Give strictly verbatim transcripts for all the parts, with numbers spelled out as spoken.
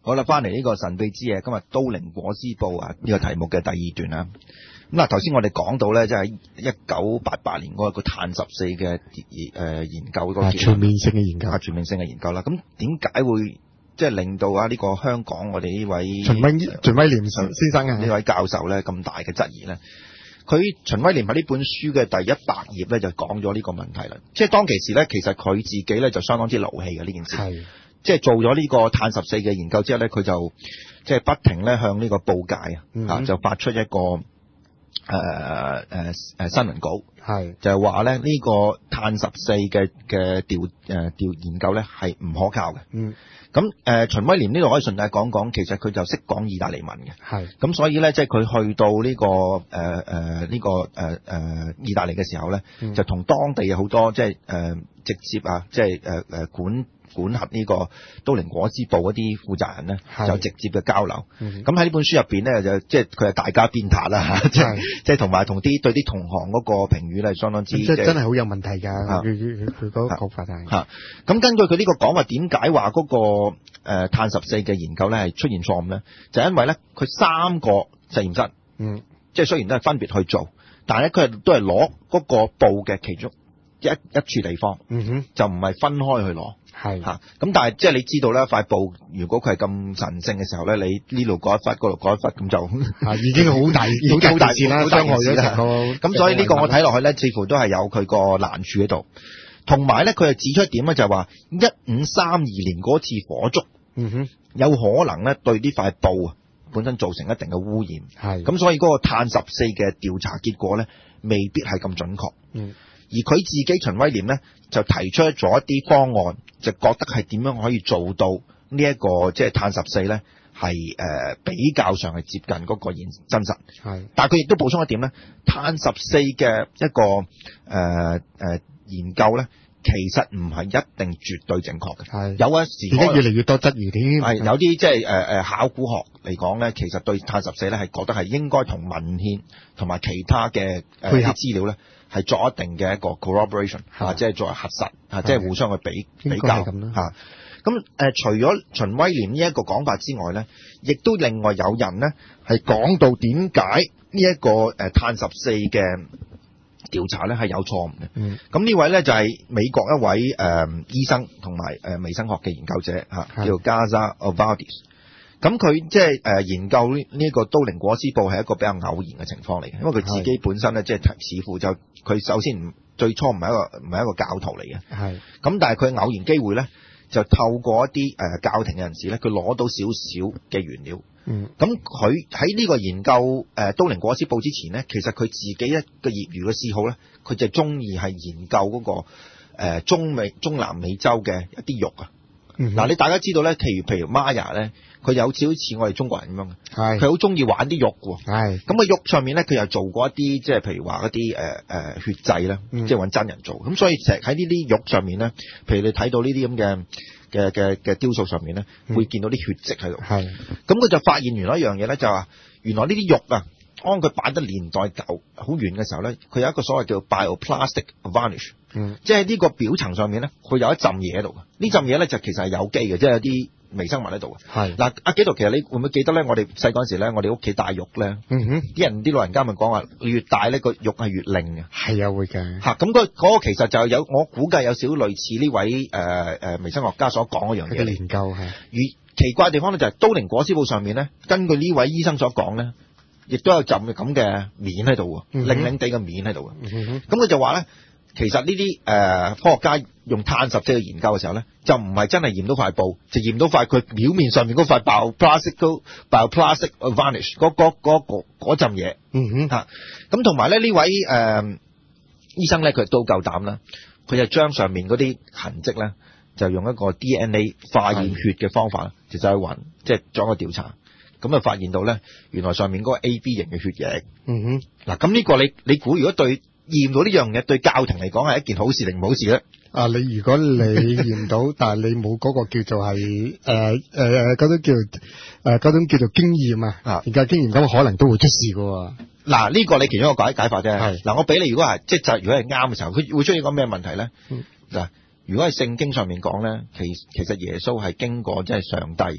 好啦，翻嚟呢個神秘之夜，今日都靈果之報啊呢個題目嘅第二段啦。咁嗱，頭先我哋講到咧，即係一九八八年嗰個碳十四嘅誒研究嗰個全面性嘅研究， 全面性嘅研究啦。咁點解會即係令到啊呢個香港我哋呢位秦威秦威廉先生啊呢位教授咧咁大嘅質疑咧？佢秦威廉喺呢本書嘅第一百頁咧就講咗呢個問題啦。即係當其時咧，其實佢自己咧就相當之勞氣嘅呢件事。 係。 即係做咗呢個碳十四嘅研究之後咧，佢就即係不停咧向呢個報界啊、嗯，就發出一個誒誒誒誒新聞稿，係就係話咧呢個碳十四嘅嘅調誒調研究咧係唔可靠嘅。嗯，咁誒、呃、秦威廉呢度可以順帶講講，其實佢就識講意大利文嘅，係咁所以咧即係佢去到呢、這個誒誒呢個誒誒、呃呃、意大利嘅時候咧、嗯，就同當地嘅好多即係誒直接啊，即係誒誒管。管轄呢個都靈果之報嗰啲負責人咧，就直接嘅交流。咁喺呢本書入邊咧，就即係佢係大家鞭撻啦，即係即係同埋同啲對啲同行嗰個評語咧，相當之即係真係好有問題㗎。佢佢佢嗰個講法係嚇。咁根據佢呢個講話，點解話嗰個誒碳十四嘅研究咧係出現錯誤咧？就係因為咧，佢三個實驗室，嗯，即係雖然都係分別去做，但係咧佢係都係攞嗰個報嘅其中一一處地方，嗯哼，就唔係分開去攞。係嚇，咁但係即係你知道咧，塊布如果佢係咁神聖嘅時候咧，你呢度嗰一忽，嗰度嗰一忽，咁就已經好大，已經好大事啦，傷害咗成個。 咁所以呢個我睇落去咧，似乎都係有佢個難處喺度。同埋咧，佢係指出一點咧，就係話一五三二年嗰次火燭，嗯哼，有可能咧對呢塊布啊本身造成一定嘅污染。係咁，所以嗰個碳十四嘅調查結果咧，未必係咁準確。嗯。而佢自己秦威廉咧就提出咗一啲方案，就覺得係點樣可以做到呢、這、一個即係碳十四咧係誒比較上係接近嗰個現真實。係，但係佢亦都補充一點咧，碳十四嘅一個誒誒、呃呃、研究咧，其實唔係一定絕對正確嘅。係，有一時而家越嚟越多質疑添。 係有啲即係誒誒考古學嚟講咧，其實對碳十四咧係覺得係應該同文獻同埋其他嘅誒啲資料咧。係作一定嘅一個 corroboration，啊，即係作為核實，啊，即係互相去比比較，嚇。咁誒、啊呃，除咗秦威廉呢一個講法之外咧，亦都另外有人咧係講到點解呢一個誒碳十四嘅調查咧係有錯誤嘅。嗯。咁呢位咧就係、是、美國一位誒、呃、醫生同埋誒微生學嘅研究者嚇、啊，叫 Gaza Ovaldis。咁佢即係誒研究呢呢個都靈果之報係一個比較偶然嘅情況嚟嘅，因為佢自己本身咧即係似乎就佢首先唔最初唔係一個唔係一個教徒嚟嘅，係咁但係佢偶然機會咧就透過一啲誒、呃、教廷嘅人士咧，佢攞到少少嘅原料，嗯，咁佢喺呢個研究誒、呃、都靈果之報之前咧，其實佢自己一個業餘嘅嗜好咧，佢就中意係研究嗰、那個、呃、中美中南美洲嘅一啲肉啊，嗱、嗯、你大家知道咧，譬如譬如 Maya 咧。佢有少少似我哋中國人咁樣嘅，佢好中意玩啲肉喎。係咁個肉上面咧，佢又做過一啲即係譬如話嗰啲誒誒血祭啦，即係揾真人做。咁所以成日喺呢啲肉上面咧，譬如你睇到呢啲咁嘅嘅嘅嘅雕塑上面咧，會見到啲血跡喺度。係咁佢就發現原來一樣嘢咧，就話原來呢啲肉啊，當佢擺得年代久好遠嘅時候咧，佢有一個所謂叫 bioplastic varnish，嗯，即係呢個表層上面咧，佢有一浸嘢喺度嘅。呢浸嘢咧就其實係有機嘅，即係有啲微生物喺度嘅。係嗱，阿紀陶，其實你會唔會記得咧？我哋細嗰陣時咧，我哋屋企帶肉咧，嗯哼，啲人啲老人家咪講話，越大咧個肉係越靈嘅。係啊，會嘅。嚇，咁嗰嗰個其實就有，我估計有少類似呢位誒誒、呃、微生學家所講嗰樣嘢。嘅研究係。而奇怪嘅地方咧就係都靈果之報上面咧，根據呢位醫生所講咧，亦都有浸嘅咁嘅面喺度喎，靈靈地嘅面喺度嘅。咁佢就話咧。其實呢啲誒科學家用碳十四去研究嘅時候咧，就唔係真係驗到塊布，就驗到塊佢表面上面嗰塊 bioplastic bioplastic varnish 嗰嗰嗰嗰陣嘢。嗯哼嚇，咁同埋咧呢位誒、呃、醫生咧，佢都夠膽啦，佢就將上面嗰啲痕跡咧，就用一個 D N A 化驗血嘅方法，就走去揾，即係做一個調查，咁就發現到咧，原來上面嗰個 A B 型嘅血液。嗯哼，嗱咁呢個你你估如果對驗到呢樣嘢對教廷嚟講係一件好事定唔好事咧？ 啊，你如果你驗到，但係你冇嗰個叫做係誒誒誒嗰種叫誒嗰種叫做經驗啊，研究經驗咁可能都會出事㗎。 嗱，呢個你其中一個解解法啫。係嗱，我俾你，如果係即係如果係啱嘅時候，佢會出現個咩問題咧？嗱、嗯，如果係聖經上面講咧，其其實耶穌係經過即係上帝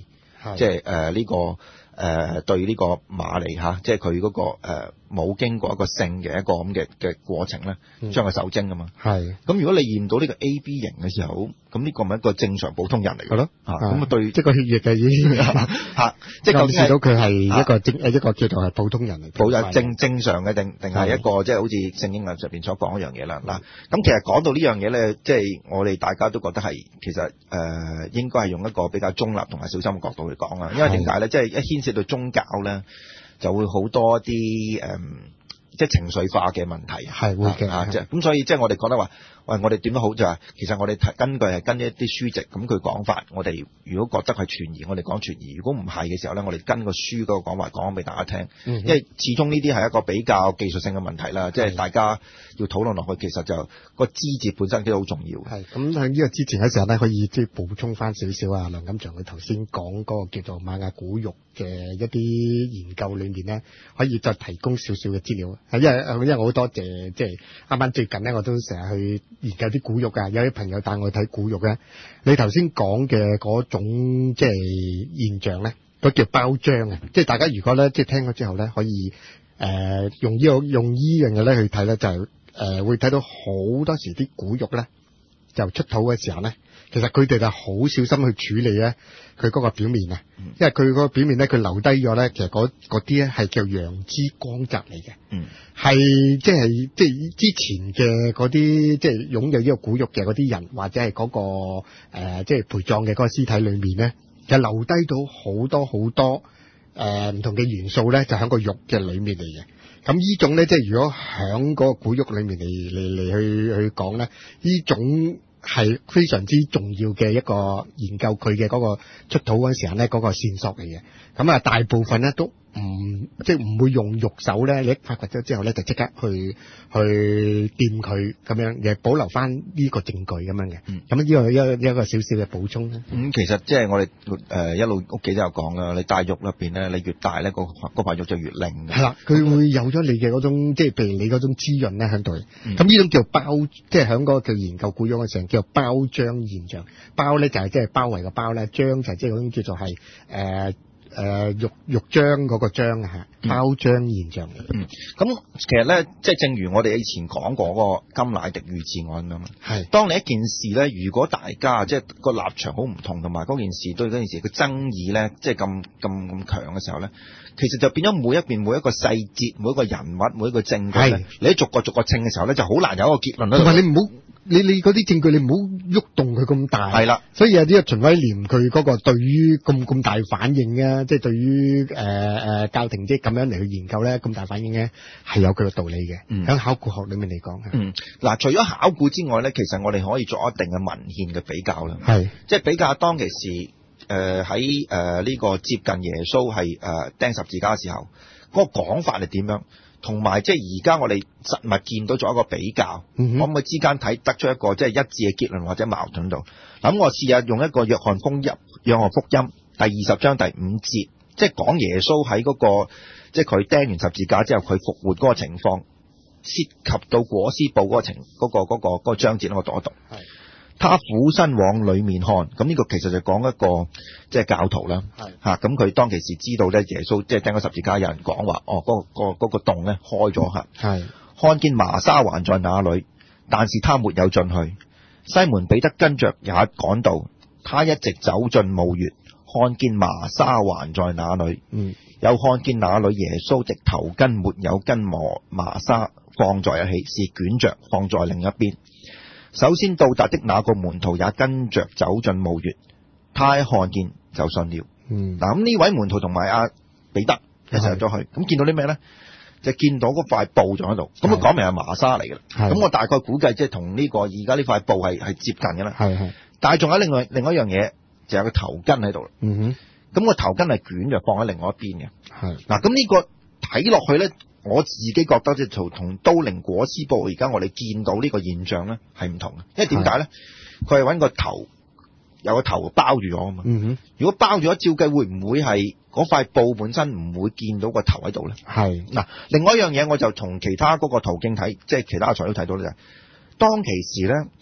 即係誒呢個誒、呃、對呢個馬嚟嚇，即係佢嗰個冇、呃、經過一個性嘅一個咁嘅嘅過程咧，將佢受精啊嘛。係。咁如果你驗到呢個 A B 型嘅時候，咁呢個咪一個正常普通人嚟嘅咯。嚇。咁啊對， 即係個血液嘅已經嚇，即係見到佢係一個正誒一個叫做係普通人嚟。普通正正常嘅定定係一個即係好似聖經入邊所講一樣嘢啦。嗱，咁其實講到呢樣嘢咧，即係我哋大家都覺得係其實誒、呃、應該係用一個比較中立同埋小心嘅角度去講啦。因為點解咧？即係一牽涉到宗教咧，就會好多啲誒、嗯，即係情緒化嘅問題。係會嘅，啊，即係咁，所以即係我哋覺得話，喂，我哋點都好就係，其實我哋根據係跟一啲書籍，咁佢講法，我哋如果覺得係傳疑，我哋講傳疑；如果唔係嘅時候咧，我哋跟個書嗰個講法講俾大家聽。嗯、因為始終呢啲係一個比較技術性嘅問題啦，即係大家要討論落去，其實就個枝節本身都好重要。係咁喺呢個之前嘅時候咧，可以即係補充翻少少啊，梁錦祥佢頭先講嗰個叫做瑪雅古玉嘅一啲研究裏面咧，可以再提供少少嘅資料。係因為因為我好多謝即係啱啱最近咧，我都成日去研究啲古玉啊，有啲朋友帶我去睇古玉咧。你頭先講嘅嗰種即係現象咧，嗰叫包漿啊！即係大家如果咧即係聽咗之後咧，可以誒、呃、用呢、這個用呢樣嘢咧去睇咧，就係、是、誒、呃、會睇到好多時啲古玉咧就出土嘅時候咧，其實佢哋就好小心去處理咧佢嗰個表面啊，嗯、因為佢個表面咧佢留低咗咧，其實嗰嗰啲咧係叫陽之光澤嚟嘅，係、嗯、即係即係之前嘅嗰啲即係擁有呢個古玉嘅嗰啲人，或者係嗰、那個誒、呃、即係陪葬嘅嗰個屍體裏面咧，就留低到好多好多誒唔、呃、同嘅元素咧，就喺個玉嘅裏面嚟嘅。咁呢種咧，即係如果喺嗰個古玉裏面嚟嚟嚟去去講咧，呢種係非常之重要嘅一個研究佢嘅嗰個出土嗰陣時候咧，嗰個線索嚟嘅。咁啊，大部分咧都唔即係唔會用玉手咧，你一發掘咗之後咧，就即刻去去掂佢咁樣，亦保留翻呢個證據咁樣嘅。嗯，咁呢個一一個少少嘅補充咧。咁、嗯、其實即係我哋誒、呃、一路屋企都有講啦，你戴玉入邊咧，你越大咧，個嗰塊玉就越靈。係啦，佢會有咗你嘅嗰種即係譬如你嗰種滋潤咧喺度。咁呢、嗯、種叫包，即係喺嗰個叫研究古玉嘅時候叫包漿現象。包咧就係即係包圍個包咧，漿就係即係嗰種叫做係誒。呃誒、呃，玉玉漿嗰個漿啊，包漿現象嚟。嗯，咁其實咧，即係正如我哋以前講過嗰個甘迺迪遇刺案咁啊。係，當你一件事咧，如果大家即係個立場好唔同，同埋嗰件事對嗰件事嘅爭議咧，即係咁咁咁強嘅時候咧，其實就變咗每一邊每一個細節，每一個人物，每一個證據咧，你一逐個逐個稱嘅時候咧，就好難有一個結論。同埋你唔好。你你嗰啲證據你唔好喐動佢咁大，係啦，所以有啲秦威廉佢嗰個對於咁咁大反應啊，即係對於誒誒教廷即係咁樣嚟去研究咧咁大反應咧，係有佢嘅道理嘅。嗯，喺考古學裏面嚟講，嗯，嗱，除咗考古之外咧，其實我哋可以作一定嘅文獻嘅比較啦，係，即係比較當其時誒喺誒呢個接近耶穌係誒釘十字架嘅時候，嗰個講法係點樣？同埋即係而家我哋實物見到咗一個比較，嗯、可唔可以之間睇得出一個即係一致嘅結論或者矛盾度？咁我試下用一個約翰福音，約翰福音第二十章第五節，即係講耶穌喺嗰個即係佢釘完十字架之後佢復活嗰個情況，涉及到裹屍布嗰個情嗰、嗰個嗰、嗰個嗰、嗰個章節咧，我讀一讀。係。他俯身往裏面看，咁呢個其實就講一個即係教徒啦，嚇，咁佢當其時知道咧耶穌即係釘咗十字架，有人講話哦嗰、嗰個嗰、嗰個洞咧開咗嚇，係看見麻紗還在那裏，但是他沒有進去。西門彼得跟着也趕到，他一直走進墓穴，看見麻紗還在那裏，嗯，又看見那裏耶穌的頭巾沒有跟麻麻紗放在一起，是捲着放在另一邊。首先到達的那個門徒也跟着走進墓穴，他一看見就信了。嗯，嗱咁呢位門徒同埋阿彼得一齊入咗去，咁見到啲咩咧？就見到嗰塊布仲喺度，咁啊講明係麻紗嚟嘅啦。咁我大概估計即係同呢個而家呢塊布係係接近嘅啦。係係，但係仲有另外另外一樣嘢，就有個頭巾喺度。嗯哼，咁個頭巾係捲就放喺另外一邊嘅。係嗱，咁呢個睇落去咧。我自己覺得即係同都靈裹屍布而家我哋見到呢個現象咧係唔同嘅，因為點解咧？佢係揾個頭有個頭包住咗啊嘛。嗯哼，如果包住咗，照計會唔會係嗰塊布本身唔會見到個頭喺度咧？係嗱，另外一樣嘢我就從其他嗰個途徑睇，即係其他材料睇到咧就係當其時咧，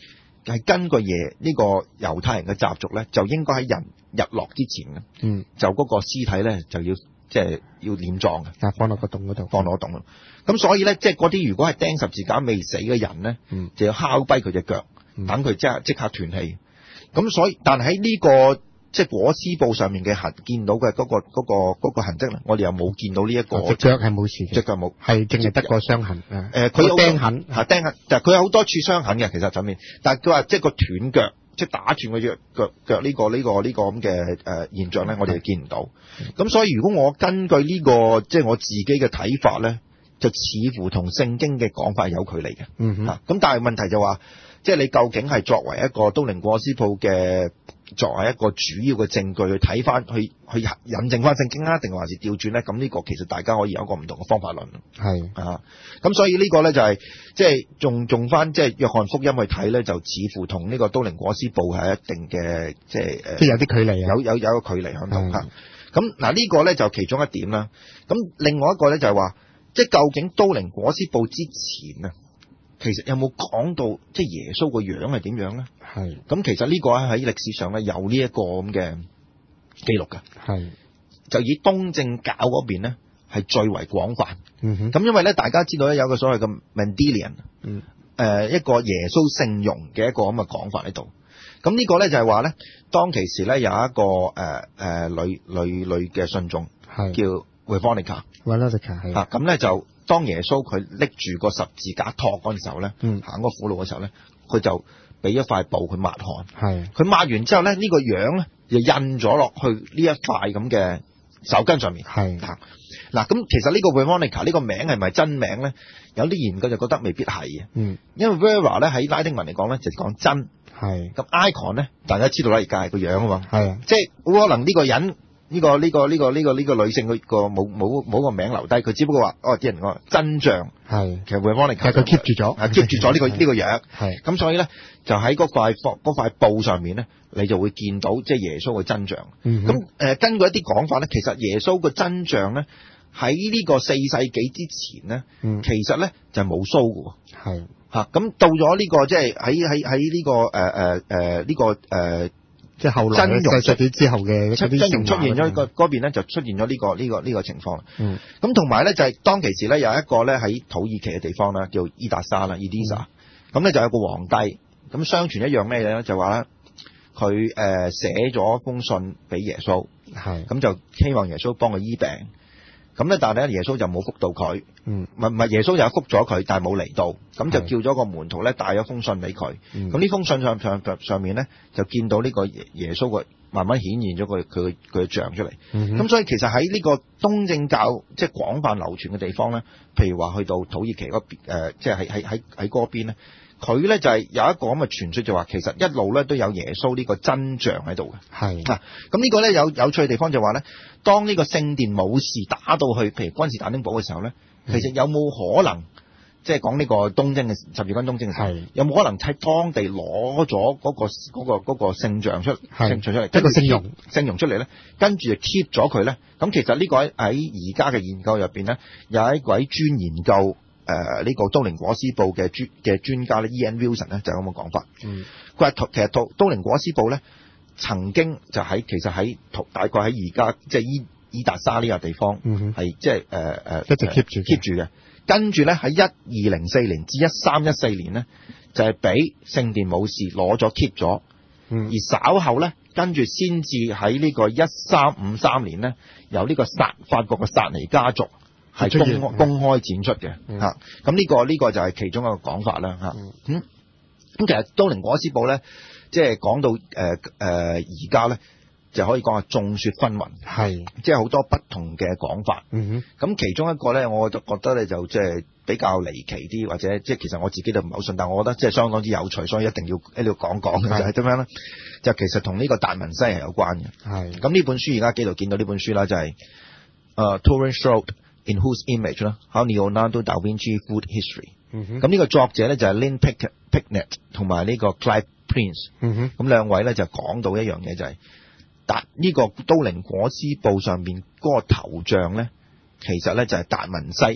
係根據耶呢個猶太人嘅習俗咧，就應該喺人日落之前嘅， 嗯， 就嗰個屍體咧就要即係要殮葬嘅， 啊放落個洞嗰度， 放落個洞咯。咁所以咧，即係嗰啲如果係釘十字架未死嘅人咧， 嗯， 就要敲跛佢隻腳， 嗯， 等佢即刻即刻斷氣。咁所以，但喺呢個即係裹屍布上面嘅痕，見到嘅嗰個嗰個嗰個痕跡咧，我哋又冇見到呢一個隻腳係冇事嘅， 隻腳冇， 係淨係得個傷痕。 誒，佢有釘痕， 係釘痕，但係佢有好多處傷痕嘅，其實上面。但係佢話即係個斷腳，即係打斷個腳腳腳呢個呢個呢個咁嘅誒現象咧，我哋見唔到。咁所以如果我根據呢個即係我自己嘅睇法咧，就似乎同聖經嘅講法有距離嘅。 嗯哼。 咁但係問題就話，即係你究竟係作為一個都靈裹屍布嘅，作為一個主要嘅證據去睇翻，去去引證翻聖經啊，定還是調轉咧？咁呢個其實大家可以有一個唔同嘅方法論。 係啊，咁所以呢個咧就係即係用用翻即係約翰福音去睇咧，就似乎同呢個都靈裹屍布係一定嘅即係誒， 即係有啲距離啊， 有有有一個距離喺度嚇。咁嗱呢個咧就其中一點啦。咁另外一個咧就係話，即係究竟都靈裹屍布之前啊，其實有冇講到即係耶穌個樣係點樣咧？ 係。咁其實呢個喺歷史上咧有呢一個咁嘅記錄嘅。係。就以東正教嗰邊咧係最為廣泛。嗯哼。咁因為咧大家知道咧有個所謂嘅 Mendelian，嗯，誒一個耶穌聖容嘅一個咁嘅講法喺度。咁呢個咧就係話咧，當其時咧有一個誒誒、呃、女女女嘅信眾，係叫 Veronica。Veronica 係。啊，咁咧就。當耶穌佢拎住個十字架托嗰陣時候咧，嗯、行個苦路嘅時候咧，佢就俾一塊布佢抹汗，係佢抹完之後咧，呢、這個樣咧就印咗落去呢一塊咁嘅手巾上面，係嗱嗱咁其實呢個 Veronica 呢個名係咪真名咧？有啲研究就覺得未必係嘅，嗯，因為 Vera 咧喺拉丁文嚟講咧就講真，係咁 icon 咧大家知道啦，而家係個樣啊嘛，係即係好可能呢個人。呢、這個呢、這個呢、這個呢、這個呢、這個女性個冇冇冇個名留低，佢只不過話哦啲人講真像係，其實 Veronica 係佢 keep 住咗，keep 住咗呢個呢、這個樣係，咁所以咧就喺嗰塊嗰塊布上面咧，你就會見到即係耶穌嘅真像。咁、嗯、誒、呃、根據一啲講法咧，其實耶穌嘅真像咧喺呢個四世紀之前咧、嗯，其實咧就係冇鬚嘅喎，係嚇咁到咗呢、這個即係喺喺喺呢個誒誒誒呢個誒。呃即係後來真容出之後嘅真容出現咗個嗰邊咧，就出現咗呢、這個呢、這個呢、這個情況。嗯，咁同埋咧就係、是、當其時咧有一個咧喺土耳其嘅地方啦，叫伊達沙啦 Edessa 咁咧就有個皇帝，咁相傳一樣咩嘢咧？就話咧佢誒寫咗封信俾耶穌，係咁就希望耶穌幫佢醫病。咁咧，但係咧耶穌就冇覆到佢，嗯，唔唔係耶穌就覆咗佢，但係冇嚟到，咁就叫咗個門徒咧帶咗封信俾佢。咁、嗯、呢封信上上上面咧就見到呢個耶耶穌個慢慢顯現咗佢佢佢嘅像出嚟。咁、嗯、所以其實喺呢個東正教即係廣泛流傳嘅地方咧，譬如話去到土耳其嗰邊誒，即係喺喺喺喺嗰邊咧，佢咧就係有一個咁嘅傳說，就話其實一路咧都有耶穌呢個真像喺度嘅。係嗱，咁呢個咧有有趣嘅地方就話咧。當呢個聖殿武士打到去，譬如君士坦丁堡嘅時候咧、嗯，其實有冇可能，即係講呢個東征嘅十字軍東征嘅時候，有冇可能喺當地攞咗嗰個嗰、嗰個嗰、嗰個聖像出聖像出嚟，一個聖容聖容出嚟咧，跟住就 keep 咗佢咧？咁其實呢個喺而家嘅研究入邊咧，有一位專研究誒呢、呃這個都靈裹屍布嘅專嘅專家咧 ，Ian Wilson 咧就係咁嘅講法。嗯，佢話其實都都靈裹屍布咧。曾經就喺其實喺大概喺而家即係伊伊達沙呢個地方，係即係誒誒一直 keep 住 keep 住嘅。跟住咧喺一二零四年至一三一四年咧，就係俾聖殿武士攞咗 keep 咗，而稍後咧跟住先至喺呢個一三五三年咧，由呢個薩法國嘅薩尼家族係公開公開展出嘅嚇。咁、嗯、呢、這個呢、這個就係其中一個講法啦嚇。咁、嗯、咁其實都靈裹屍布咧。即係講到誒誒而家咧，就可以講係眾說紛紜，係即係好多不同嘅講法。嗯哼，咁其中一個咧，我就覺得咧就即係比較離奇啲，或者即係其實我自己都唔係好信，但我覺得即係相當之有趣，所以一定要喺度講講嘅就係點樣咧？就其實同呢個達文西係有關嘅。係咁呢本書而家喺度見到呢本書啦，就係、是、誒、uh, Turin Showed in Whose Image 啦 ，How Leonardo da Vinci Food History。嗯哼，咁呢個作者咧就係 Lynn Picknett 同埋呢個 Clive Prince，嗯哼，咁兩位咧就講到一樣嘢，就係達呢個都靈裹屍布上面嗰個頭像咧，其實咧就係達文西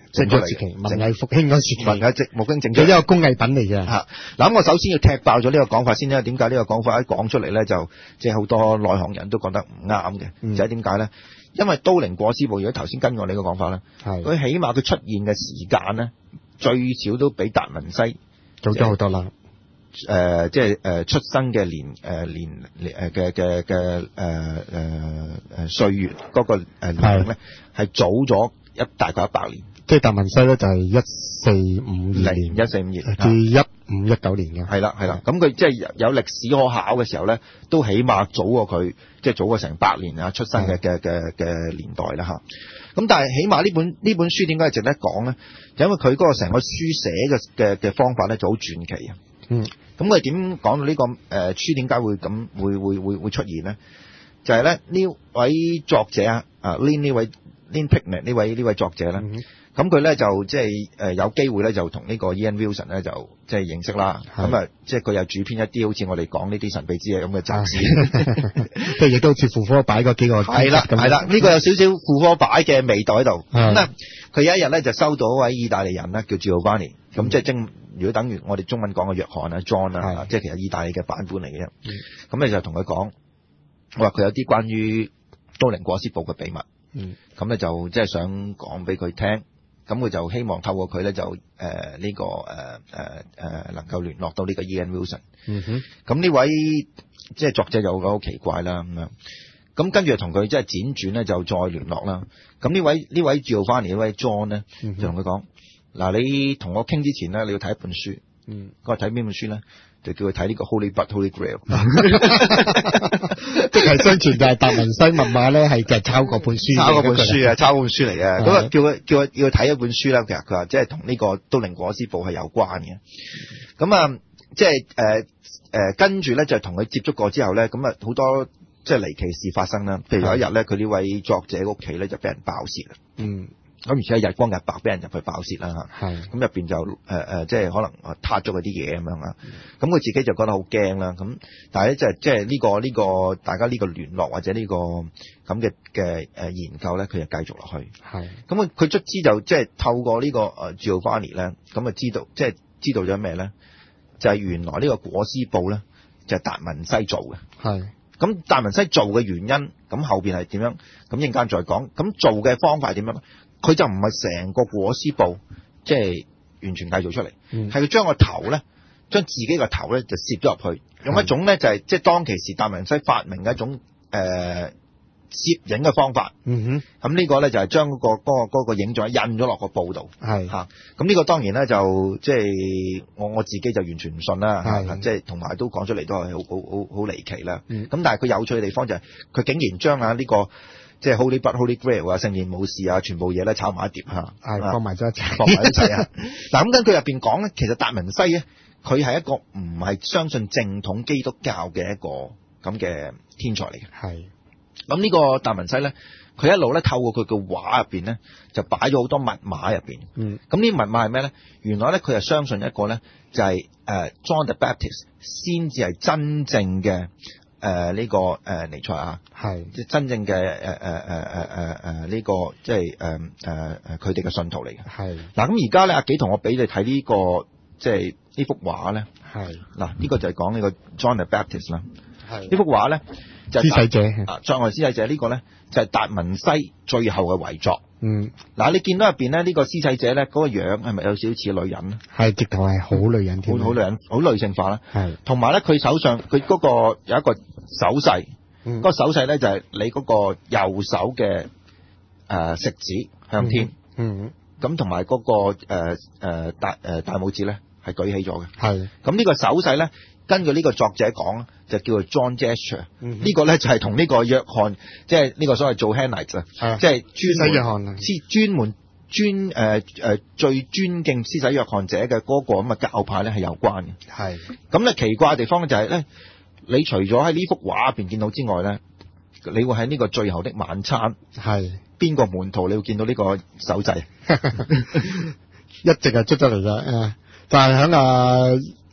整出嚟， 時期文藝復興嗰時期， 文藝復興整出嚟， 一個工藝品嚟嘅。 嚇，嗱咁我首先要踢爆咗呢個講法先啦。點解呢個講法一講出嚟咧，就即係好多內行人都覺得唔啱嘅， 嗯、 就係點解咧？因為都靈裹屍布，如果頭先跟我你個講法咧，佢起碼佢出現嘅時間咧，最少都比達文西早咗好多啦。 誒、呃，即係誒、呃、出生嘅年誒、呃、年誒嘅嘅嘅誒誒誒歲月嗰、那個誒年齡咧，係早咗一大概一百年。 即係達文西咧就係一四五二年， 一四五二至一五一九年嘅。 係啦係啦，咁佢即係有歷史可考嘅時候咧，都起碼早過佢，即係早過成百年啊出生嘅嘅嘅嘅年代啦嚇。咁但係起碼呢本呢本書點解係值得講咧？就因為佢嗰個成個書寫嘅嘅嘅方法咧就好傳奇啊。 嗯。 咁佢點講到呢、這個誒、呃、書點解會咁會會會會出現咧？就係咧呢位作者啊啊 Lynn 呢位 Lynn Picknett 呢位呢位作者咧。嗯咁佢咧就即係誒有機會咧就同呢個 Ian Wilson 咧就即係認識啦。咁啊，即係佢又主編一啲好似我哋講呢啲神秘之嘢咁嘅雜誌， 即係亦都好似婦科擺嗰幾個。 係啦，係啦，呢、呢個有少少婦科擺嘅味道喺度。咁啊，佢有一日咧就收到一位意大利人咧叫 Giovanni，咁、嗯、即係正如果等於我哋中文講嘅約翰啊 John 啊，即係其實意大利嘅版本嚟嘅啫。咁你就同佢講，我話佢有啲關於都靈裹屍布嘅秘密。嗯，咁咧就即係想講俾佢聽。咁佢就希望透過佢咧就誒呢、呃這個誒誒誒能夠聯絡到呢個 Ian Wilson。嗯哼。咁呢位即係作者就覺得好奇怪啦咁樣。咁跟住同佢即係輾轉咧就再聯絡啦。咁呢位呢位 Giovanni 呢位 John 咧、嗯、就同佢講：嗱，你同我傾之前咧，你要睇一本書。嗯。佢話睇邊本書咧？就叫佢睇呢個 Holy Blood Holy Grail。即係相傳就係達文西密碼咧，係就抄嗰本書， 抄嗰本書啊，抄嗰本書嚟嘅。咁啊，叫佢叫佢要睇一本書啦。其實佢話即係同呢個都靈裹屍布係有關嘅。咁啊，即係誒誒，跟住咧就同佢接觸過之後咧，咁啊好多即係離奇事發生啦。譬如有一日咧，佢呢位作者屋企咧就俾人爆竊啦。嗯。咁而且係日光日白俾人入去爆竊啦嚇，咁入邊就誒誒、呃，即係可能撻咗嗰啲嘢咁樣啊，咁佢自己就覺得好驚啦。咁但係咧，即係即係呢個呢、這個大家呢個聯絡或者呢、這個咁嘅嘅誒研究咧，佢就繼續落去。係咁啊，佢卒之就即係透過呢個誒 Giovanni 咧，咁啊知道即係知道咗咩咧？就係、是、原來呢個裹屍布咧就係、是、達文西做嘅。係咁達文西做嘅原因，咁後邊係點樣？咁一陣間再講。咁做嘅方法係點樣？佢就唔係成個裹屍布，即係完全製造出嚟，係佢將個頭咧，將自己個頭咧就攝咗入去，用一種咧就係即係當其時達文西發明嘅一種誒、呃、攝影嘅方法。嗯哼，咁呢個咧就係將嗰個嗰、嗰個嗰個影像印咗落個布度。係嚇，咁呢個當然咧就即係我我自己就完全唔信啦。即係同埋都講出嚟都係好好好好離奇啦。咁、嗯、但係佢有趣嘅地方就係、是、佢竟然將啊呢個。即係 Holy Blood Holy Grail 啊，聖殿武士啊，全部嘢咧炒埋一碟嚇，係放埋咗一齊，放埋一齊啊！嗱咁跟佢入邊講咧，其實達文西咧，佢係一個唔係相信正統基督教嘅一個咁嘅天才嚟嘅。係咁呢個達文西咧，佢一路咧透過佢嘅畫入邊咧，就擺咗好多密碼入邊。嗯，咁呢啲密碼係咩咧？原來咧佢係相信一個咧，就係、是、誒、uh, John the Baptist 先至係真正嘅。誒、呃、呢、這個誒彌賽亞係即係真正嘅誒誒誒誒誒誒呢個即係誒誒誒佢哋嘅信徒嚟嘅。係嗱咁而家咧阿紀同我俾你睇呢、這個即係呢幅畫咧。係嗱呢個就係講呢個 John the Baptist 啦。係呢幅畫咧就係、是、施洗者啊，作為施洗者呢個咧就係、是、達文西最後嘅遺作。嗯，嗱你見到入邊咧呢個施洗者咧嗰、那個樣係咪有少少似女人咧？係直頭係好女人添，好好女人，好女性化啦。係，同埋咧佢手上佢嗰個有一個手勢，嗰、嗯那個手勢咧就係你嗰個右手嘅誒、呃、食指向天，嗯，咁同埋嗰個誒誒、呃、大誒大拇指咧係舉起咗嘅。係，咁呢個手勢咧。根據呢個作者講，就叫做 John Gesture。嗯，呢、這個咧就係同呢個約翰，即係呢個所謂做 Johannite 啊，即係專約翰，專門專誒誒、呃、最尊敬施洗約翰者嘅嗰個咁嘅教派咧係有關嘅。係，咁咧奇怪嘅地方咧就係、是、咧，你除咗喺呢幅畫入邊見到之外咧，你會喺呢個最後的晚餐係邊個門徒你會見到呢個手勢，一直係出咗嚟㗎。誒，就係喺啊。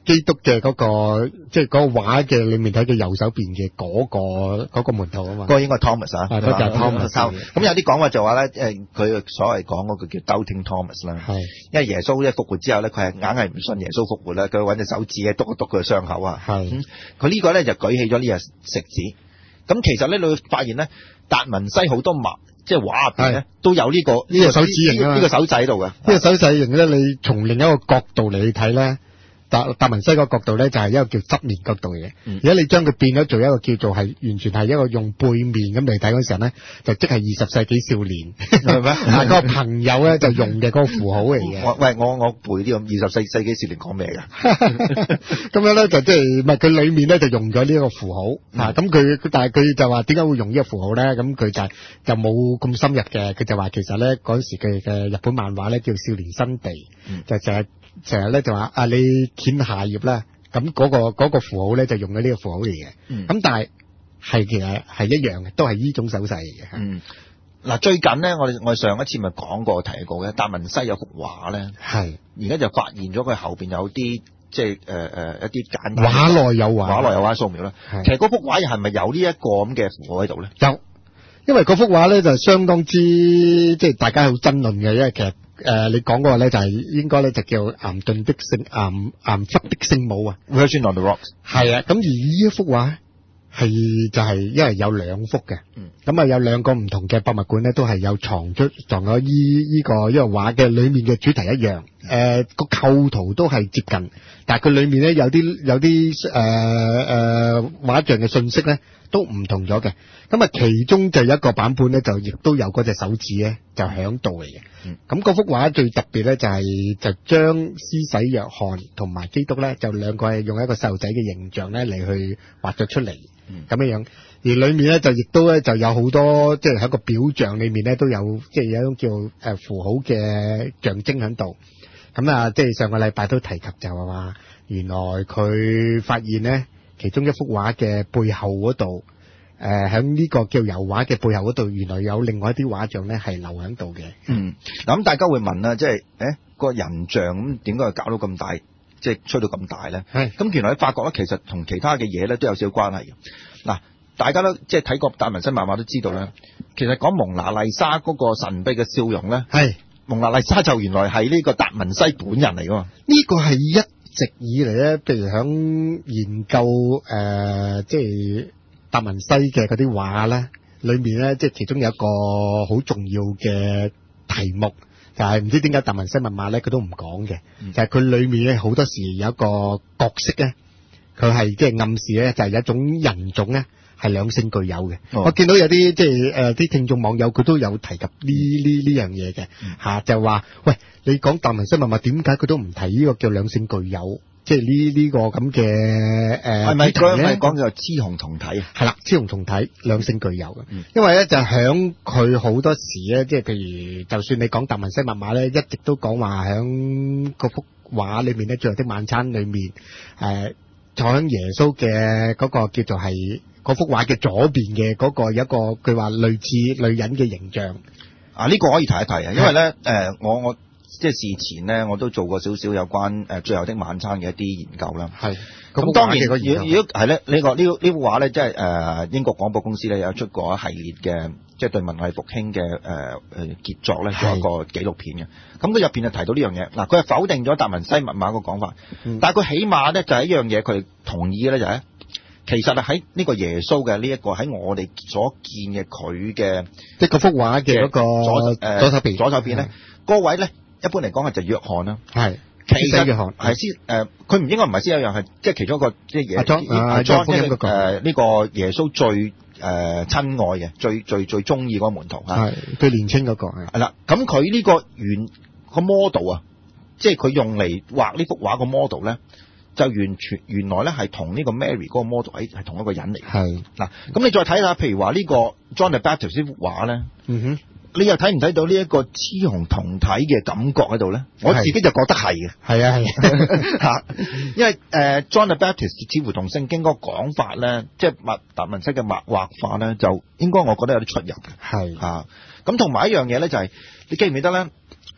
基督嘅嗰個即係嗰個畫嘅裏面睇嘅右手邊嘅嗰個嗰個門徒啊嘛， 嗰個應該係 Thomas 啊， 係嗰就係 Thomas。 咁有啲講話就話咧，誒佢所謂講嗰個叫 Doubting Thomas 啦， 係因為耶穌咧復活之後咧，佢係硬係唔信耶穌復活啦，佢揾隻手指咧篤一篤佢嘅傷口啊， 係佢呢個咧就舉起咗呢隻食指。咁其實咧你會發現咧，達文西好多墨即係畫入邊咧都有呢個呢個手指形啊， 呢個手仔喺度嘅。呢個手仔形咧，你從另一個角度嚟睇咧。達達文西個角度咧就係一個叫側面角度嘅嘢，而家你將佢變咗做一個叫做係完全係一個用背面咁嚟睇嗰時候咧，就即係二十世紀少年係咪？啊，個朋友咧就用嘅嗰個符號嚟嘅。 喂，我我背呢個二十世世紀少年講咩㗎？ 咁樣咧就即係唔係佢裏面咧就用咗呢一個符號啊？咁佢但係佢就話點解會用呢個符號咧？咁佢就係就冇咁深入嘅，佢就話其實咧嗰時佢嘅日本漫畫咧叫少年新地，嗯、就成日。成日咧就話啊，你掀下頁啦，咁嗰、嗰個嗰、嗰個符號咧就用咗呢個符號嚟嘅。咁、嗯、但係係其實係一樣嘅，都係呢種手勢嚟嘅。嗯， 嗱最近咧，我哋我哋上一次咪講過提過嘅，達文西有幅畫咧，係而家就發現咗佢後邊有啲即係誒誒一啲簡單畫內有畫， 畫內有畫素描啦。其實嗰幅畫係咪有呢一個咁嘅符號喺度咧？ 有，因為嗰幅畫咧就相當之即係大家好爭論嘅，因為其實。誒、呃，你講嗰個咧就係、是、應該咧就叫岩頓的聖岩岩窟的聖母啊 ，Virgin on the Rocks。 係啊，咁而呢一幅畫係就係、是、因為有兩幅嘅，咁、嗯、啊有兩個唔同嘅博物館咧都係有藏出藏咗依依個呢個畫嘅裏面嘅主題一樣，誒、呃、個構圖都係接近，但係佢裏面咧有啲有啲誒誒畫像嘅信息咧都唔同咗嘅，咁啊其中就有一個版本咧就亦都有嗰隻手指咧就響度嚟嘅。咁嗰幅畫最特別咧就係就將施洗約翰同埋基督咧就兩個係用一個細路仔嘅形象咧嚟去畫咗出嚟，咁、嗯、樣樣，而裏面咧就亦都咧就有好多即係喺個表象裏面咧都有即係、就是、有一種叫誒符號嘅象徵喺度。咁啊即係上個禮拜都提及就係話原來佢發現咧其中一幅畫嘅背後嗰度。誒，喺呢個叫油畫嘅背後嗰度，原來有另外一啲畫像咧係留喺度嘅。嗯， 嗱咁大家會問啦，即係誒個人像咁點解搞到咁大，即係吹到咁大咧？係咁，原來你發覺咧，其實同其他嘅嘢咧都有少少關係嘅。嗱，大家都即係睇過達文西漫畫都知道咧，其實講蒙娜麗莎嗰個神秘嘅笑容咧，係蒙娜麗莎就原來係呢個達文西本人嚟噶嘛？ 呢個係一直以嚟咧，譬如響研究誒、呃，即係。達文西嘅嗰啲畫咧，裏面咧即係其中有一個好重要嘅題目，就係、是、唔知點解達文西密碼咧佢都唔講嘅，就係、是、佢裏面咧好多時有一個角色咧，佢係即係暗示咧就係有一種人種咧係兩性具有嘅、哦。我見到有啲即係誒啲聽眾網友佢都有提及呢呢呢樣嘢嘅嚇，就話喂，你講達文西密碼點解佢都唔提呢個叫兩性具有？即係呢呢個咁嘅誒，係咪佢咪講叫雌雄同體啊？ 係啦，雌雄同體，兩性具有嘅、嗯。因為咧就響佢好多時咧，即係譬如，就算你講達文西密碼咧，一直都講話響嗰幅畫裏面咧，最後的晚餐裏面，誒、呃、坐響耶穌嘅嗰個叫做係嗰幅畫嘅左邊嘅嗰個有一個佢話類似女人嘅形象。 啊，呢、這個可以提一提啊，因為咧誒、呃、我我。即係事前咧，我都做過少少有關誒最後的晚餐嘅一啲研究啦。係，咁當然，如如果係咧，呢、這個呢呢幅畫咧，即係誒英國廣播公司咧有出過一系列嘅，即係對文藝復興嘅誒誒傑作咧，做一個紀錄片嘅。咁佢入邊就提到呢樣嘢。嗱，佢係否定咗達文西密碼個講法，嗯、但係佢起碼咧就係一樣嘢，佢同意嘅咧就係、是，其實係喺呢個耶穌嘅呢一個喺我哋所見嘅佢嘅即係嗰幅畫嘅嗰個左誒左手邊左手邊咧，嗰位咧。一般嚟講係就約翰啦，係其實約翰係先誒，佢唔應該唔係先有樣係即係其中一個即係耶阿莊誒呢個耶穌最誒親愛嘅最最最中意嗰個門徒係最年輕嗰個係啦。咁佢呢個原個 model 啊，即係佢用嚟畫呢幅畫個 model 咧，就完全原來咧係同呢個 Mary 嗰個 model 係係同一個人嚟。係嗱，咁你再睇下，譬如話呢個 John the Baptist 呢幅畫咧，嗯哼。你又睇唔睇到呢一個雌雄同體嘅感覺喺度咧？我自己就覺得係嘅。係啊係啊，因為誒、呃、John the Baptist 似乎同聖經嗰個講法咧，即係麥達文西嘅畫畫法咧，就應該我覺得有啲出入嘅。係啊，咁同埋一樣嘢咧就係、是、你記唔記得咧？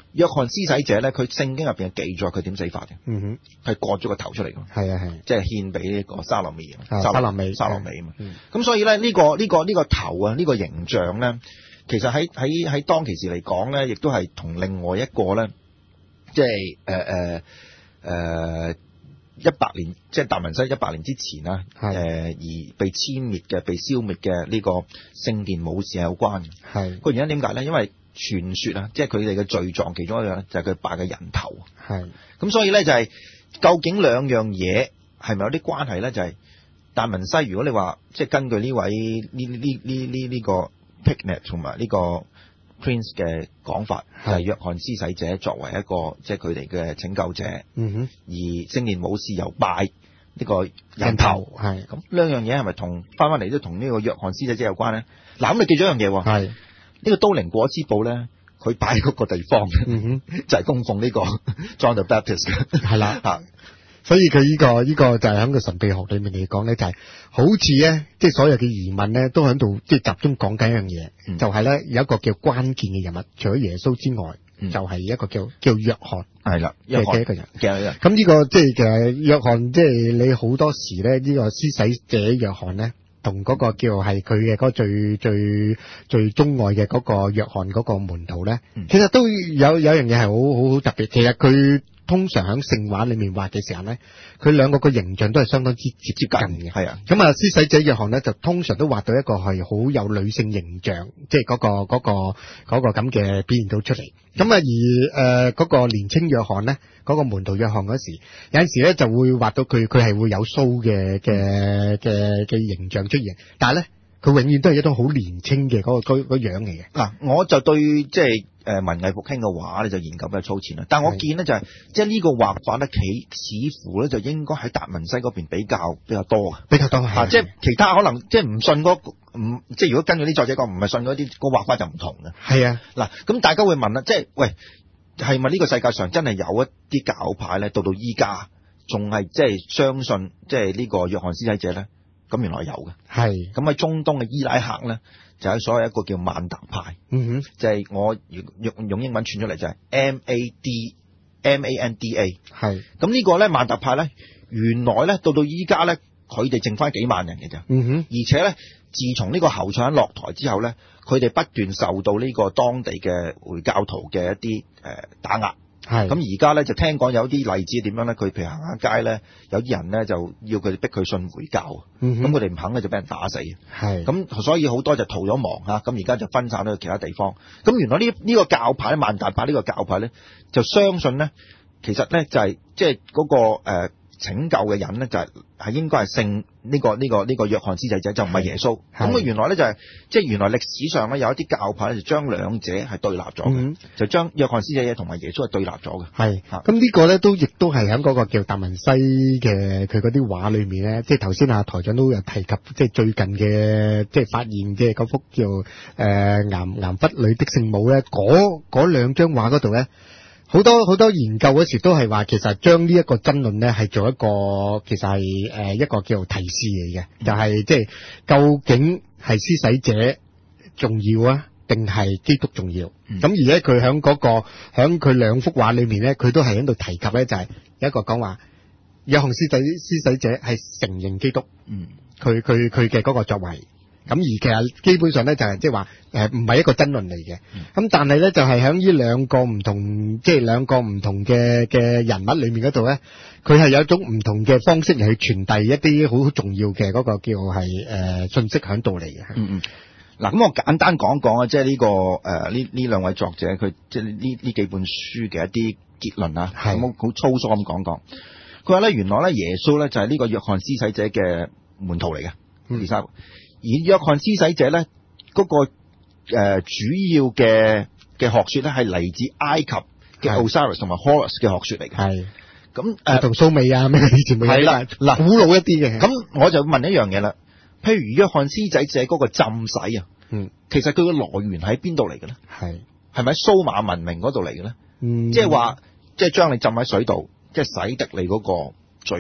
約翰施洗者咧，佢聖經入邊係記載佢點死法嘅。 嗯哼， 係割咗個頭出嚟㗎。係啊係， 即係獻俾呢個沙羅美啊， 沙羅美沙羅美啊嘛。咁、 嗯、 所以咧呢、呢個呢、呢個呢、呢個頭啊，呢、呢個形象咧，其實喺喺喺當其時嚟講咧，亦都係同另外一個咧，即係誒誒誒一百年，即係達文西一百年之前啊，誒、呃、而被殲滅嘅、被消滅嘅呢個聖殿武士係有關嘅。係個原因點解咧？因為傳說啊，即係佢哋嘅罪狀其中一樣咧，就係佢拜嘅人頭。係咁，所以咧就係、是、究竟兩樣嘢係咪有啲關係咧？就係、是、達文西，如果你話即係根據呢位呢呢呢呢呢個 Picnet 同埋呢個 Prince 嘅講法，係、就是、約翰施洗者作為一個即係佢哋嘅拯救者。嗯哼，而聖殿武士又拜呢個人頭。係咁，兩樣嘢係咪同翻翻嚟都同呢個約翰施洗者有關咧？嗱，咁你記咗一樣嘢喎。係。呢、這個都靈果之寶咧，佢擺嗰個地方，嗯、哼就係供奉呢個 John the Baptist 嘅，係啦嚇。 所以佢呢、這個呢、這個就係喺個神秘學裏面嚟講咧，就係、是、好似咧，即係所有嘅疑問咧，都喺度即係集中講緊一樣嘢，嗯、就係、是、咧有一個叫關鍵嘅人物，除咗耶穌之外，嗯、就係、是、一個叫叫約翰，係啦嘅嘅一個人嘅。咁呢、這個即係其實約翰，即係你好多時咧，呢、這個施洗者約翰咧。同嗰個叫係佢嘅嗰個最最最鍾愛嘅嗰個約翰嗰個門徒咧、嗯，其實都有有一樣嘢係好好好特別。其實佢通常喺聖畫裏面畫嘅時候咧，佢兩個個形象都係相當之接接近嘅。係啊，咁啊施洗者約翰咧就通常都畫到一個係好有女性形象，即係嗰個嗰、嗰個嗰、嗰個咁嘅表現到出嚟。咁啊而誒嗰、呃嗰個年青約翰咧，嗰、嗰個門徒約翰嗰時，有陣時咧就會畫到佢佢係會有鬚嘅嘅嘅嘅形象出現，但係咧佢永遠都係一種好年青嘅嗰、嗰個嗰、嗰個樣嚟嘅。嗱， 我就對即係誒文藝復興嘅畫咧就研究比較粗淺啦，但我見咧就係、是、即係呢個畫法咧，企似乎咧就應該喺達文西嗰邊比較比較多嘅，比較多嚇，即係其他可能即係唔信嗰唔即係如果跟住啲作者講唔係信嗰啲個畫法就唔同嘅。係啊，嗱咁大家會問啦，即係喂係咪呢個世界上真係有一啲教派咧，到到依家仲係即係相信即係呢個約翰施洗者咧？咁原來有嘅，係咁喺中東嘅伊拉克咧，就有所謂一個叫曼達派，嗯哼，就係、是、我用用英文串出嚟就係 M A D M A N D A， 係咁呢個咧曼達派咧，原來咧到到依家咧，佢哋剩翻幾萬人嘅咋，嗯哼，而且咧，自從呢個侯賽因落台之後咧，佢哋不斷受到呢個當地嘅回教徒嘅一啲誒、呃、打壓。係咁而家咧就聽講有啲例子點樣咧？佢譬如行下街咧，有啲人咧就要佢哋逼佢信回教，咁佢哋唔肯咧就俾人打死。係咁，所以好多就逃咗亡嚇。咁而家就分散到去其他地方。咁原來呢呢個教派咧，萬達派呢個教派咧，就相信咧，其實咧就係即係嗰個誒。呃拯救嘅人咧就係、是、係應該係聖呢個呢、這個呢、這個約翰施洗者，就唔係耶穌。咁啊原來咧就係即係原來歷史上咧有一啲教派咧就將兩者係對立咗嘅、嗯，就將約翰施洗者同埋耶穌係對立咗嘅。係，咁呢個咧都亦都係喺嗰個叫達文西嘅佢嗰啲畫裏面咧，即係頭先阿台長都有提及，即係最近嘅即係發現嘅嗰幅叫誒岩岩窟裏的聖母咧，嗰嗰兩張畫嗰度咧。好多好多研究嗰時都係話，其實將呢一個爭論咧係做一個，其實係誒一個叫做提示嚟嘅，就係即係究竟係施洗者重要啊，定係基督重要？咁、嗯、而咧佢喺嗰個喺佢兩幅畫裏面咧，佢都係喺度提及咧，就係有一個講話，約翰施洗施洗者係承認基督，嗯，佢佢佢嘅嗰個作為。咁而其實基本上咧就係即係話誒唔係一個爭論嚟嘅，咁、嗯、但係咧就係喺呢兩個唔同即係兩個唔同嘅嘅人物裏面嗰度咧，佢係有一種唔同嘅方式嚟去傳遞一啲好重要嘅嗰個叫係誒、呃、信息喺度嚟嘅。嗯嗯。嗱咁我簡單講講啊，即係呢個誒呢呢兩位作者佢即係呢呢幾本書嘅一啲結論啊，咁好好粗疏咁講講。佢話咧原來咧耶穌咧就係呢個約翰施洗者嘅門徒嚟嘅，第、嗯、三。而約翰施洗者咧，嗰、那個誒、呃、主要嘅嘅學說咧，係嚟自埃及嘅 Osiris 同埋 Horus 嘅學說嚟嘅。係咁誒，同蘇美啊咩以前係啦，嗱古老一啲嘅。咁我就問一樣嘢啦，譬如約翰施洗者嗰個浸洗啊，嗯，其實佢個來源喺邊度嚟嘅咧？係係咪喺蘇馬文明嗰度嚟嘅咧？嗯，即係話即係將你浸喺水度，即係洗滌你嗰個罪惡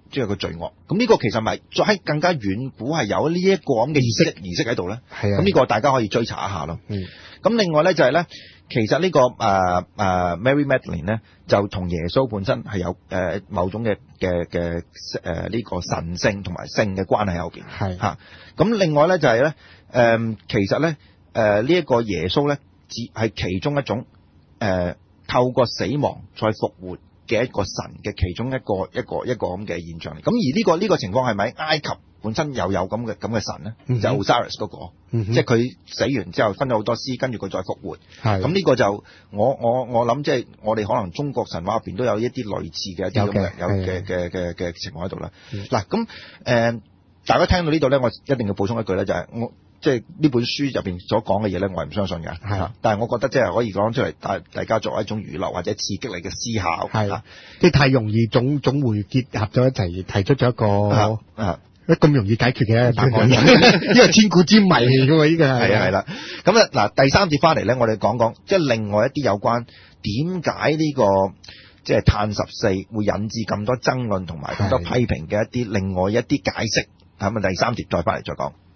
即係個罪惡。咁呢個其實咪再更加遠古係有呢一個咁嘅儀式儀式喺度咧。 係啊。 咁呢個大家可以追查一下咯。 嗯。 咁另外咧就係咧，其實呢個誒誒 Mary Magdalene 咧，就同耶穌本身係有誒某種嘅嘅嘅誒呢個神性同埋性嘅關係喺後邊。 係嚇。咁另外咧就係咧誒，其實咧誒呢一個耶穌咧，只係其中一種誒透過死亡再復活嘅一個神嘅其中一個一個一個咁嘅現象嚟。咁而呢個呢個情況係咪埃及本身又有咁嘅咁嘅神咧？嗯、就 Osiris 嗰、那個，嗯、即係佢死完之後分咗好多屍，跟住佢再復活。係咁呢個就我我我諗，即係我哋可能中國神話入邊都有一啲類似嘅一啲咁嘅有嘅嘅嘅嘅情況喺度啦。嗱咁誒，大家聽到呢度咧，我一定要補充一句咧，就係、是、我即係呢本書入邊所講嘅嘢咧，我係唔相信嘅。係，但係我覺得即係可以講出嚟，大大家作為一種娛樂或者刺激你嘅思考。係， 即係太容易總總會結合咗一齊，提出咗一個啊。啊咁容易解決嘅答案，因為千古之謎嚟嘅喎，呢個係係啊係啦。咁啊嗱，第三節翻嚟咧，我哋講講即係另外一啲有關點解呢個即係碳十四會引致咁多爭論同埋咁多批評嘅一啲另外一啲解釋。咁啊，第三節再翻嚟再講。